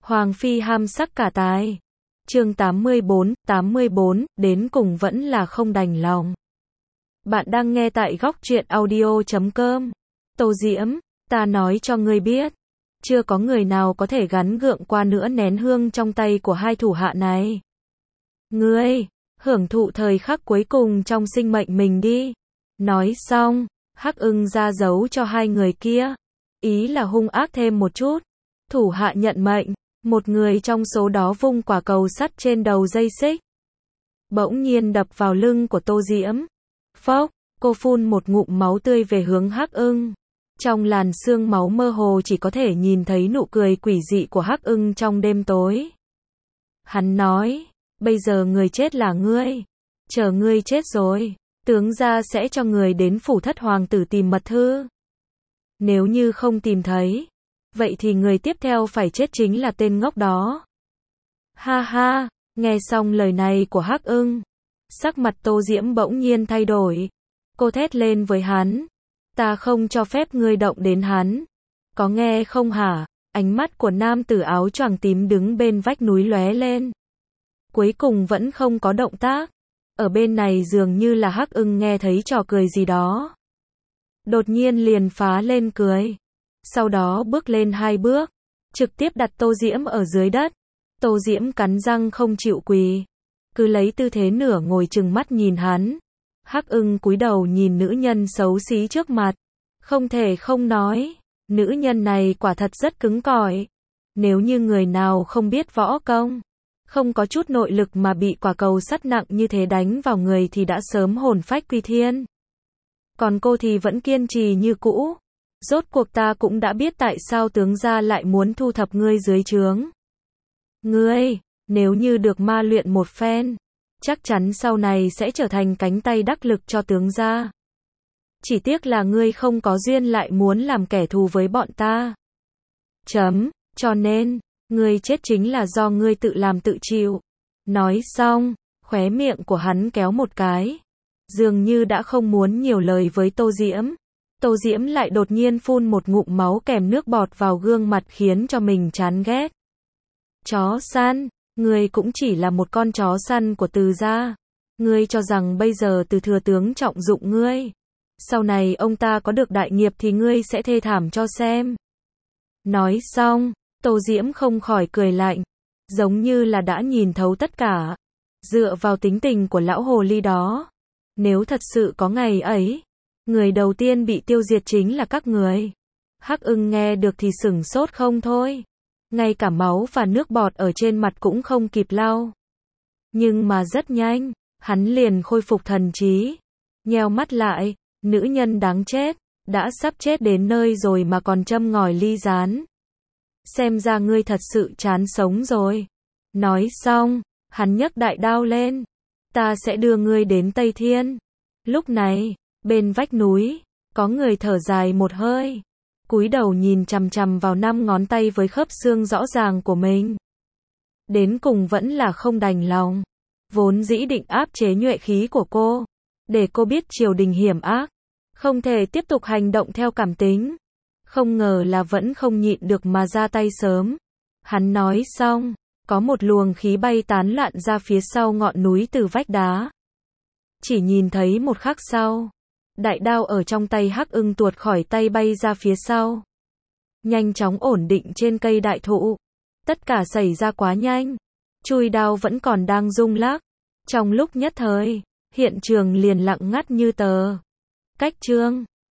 Hoàng phi ham sắc cả tài. Chương 84, đến cùng vẫn là không đành lòng. Bạn đang nghe tại góc truyện audio.com. Tô Diễm, ta nói cho ngươi biết, chưa có người nào có thể gắn gượng qua nửa nén hương trong tay của hai thủ hạ này. Ngươi, hưởng thụ thời khắc cuối cùng trong sinh mệnh mình đi. Nói xong, Hắc Ưng ra dấu cho hai người kia, ý là hung ác thêm một chút. Thủ hạ nhận mệnh, một người trong số đó vung quả cầu sắt trên đầu dây xích, bỗng nhiên đập vào lưng của Tô Diễm. Phốc, cô phun một ngụm máu tươi về hướng Hắc Ưng. Trong làn sương máu mơ hồ chỉ có thể nhìn thấy nụ cười quỷ dị của Hắc Ưng trong đêm tối. Hắn nói, bây giờ người chết là ngươi. Chờ ngươi chết rồi, tướng gia sẽ cho người đến phủ thất hoàng tử tìm mật thư. Nếu như không tìm thấy, vậy thì người tiếp theo phải chết chính là tên ngốc đó. Ha ha, nghe xong lời này của Hắc Ưng, sắc mặt Tô Diễm bỗng nhiên thay đổi. Cô thét lên với hắn, ta không cho phép ngươi động đến hắn. Có nghe không hả? Ánh mắt của nam tử áo choàng tím đứng bên vách núi lóe lên. Cuối cùng vẫn không có động tác. Ở bên này dường như là Hắc Ưng nghe thấy trò cười gì đó. Đột nhiên liền phá lên cười. Sau đó bước lên 2 bước, trực tiếp đặt Tô Diễm ở dưới đất. Tô Diễm cắn răng không chịu quỳ, cứ lấy tư thế nửa ngồi trừng mắt nhìn hắn. Hắc Ưng cúi đầu nhìn nữ nhân xấu xí trước mặt. Không thể không nói, nữ nhân này quả thật rất cứng cỏi. Nếu như người nào không biết võ công, không có chút nội lực mà bị quả cầu sắt nặng như thế đánh vào người thì đã sớm hồn phách quy thiên. Còn cô thì vẫn kiên trì như cũ. Rốt cuộc ta cũng đã biết tại sao tướng gia lại muốn thu thập ngươi dưới trướng. Ngươi, nếu như được ma luyện một phen, chắc chắn sau này sẽ trở thành cánh tay đắc lực cho tướng gia. Chỉ tiếc là ngươi không có duyên lại muốn làm kẻ thù với bọn ta. Cho nên, ngươi chết chính là do ngươi tự làm tự chịu. Nói xong, khóe miệng của hắn kéo một cái, dường như đã không muốn nhiều lời với Tô Diễm. Tô Diễm lại đột nhiên phun một ngụm máu kèm nước bọt vào gương mặt khiến cho mình chán ghét. Chó săn, ngươi cũng chỉ là một con chó săn của Từ gia. Ngươi cho rằng bây giờ Từ thừa tướng trọng dụng ngươi, sau này ông ta có được đại nghiệp thì ngươi sẽ thê thảm cho xem. Nói xong, Tô Diễm không khỏi cười lạnh, giống như là đã nhìn thấu tất cả. Dựa vào tính tình của lão hồ ly đó, nếu thật sự có ngày ấy, người đầu tiên bị tiêu diệt chính là các người. Hắc Ưng nghe được thì sửng sốt không thôi. Ngay cả máu và nước bọt ở trên mặt cũng không kịp lau. Nhưng mà rất nhanh, hắn liền khôi phục thần trí. Nheo mắt lại, nữ nhân đáng chết, đã sắp chết đến nơi rồi mà còn châm ngòi ly gián. Xem ra ngươi thật sự chán sống rồi. Nói xong, hắn nhấc đại đao lên. Ta sẽ đưa ngươi đến Tây Thiên. Lúc này, bên vách núi, có người thở dài một hơi, cúi đầu nhìn chằm chằm vào 5 ngón tay với khớp xương rõ ràng của mình. Đến cùng vẫn là không đành lòng. Vốn dĩ định áp chế nhuệ khí của cô, để cô biết triều đình hiểm ác, không thể tiếp tục hành động theo cảm tính. Không ngờ là vẫn không nhịn được mà ra tay sớm. Hắn nói xong, có một luồng khí bay tán loạn ra phía sau ngọn núi từ vách đá. Chỉ nhìn thấy một khắc sau, đại đao ở trong tay Hắc Ưng tuột khỏi tay bay ra phía sau, nhanh chóng ổn định trên cây đại thụ. Tất cả xảy ra quá nhanh, chùi đao vẫn còn đang rung lắc. Trong lúc nhất thời, hiện trường liền lặng ngắt như tờ. Cách chương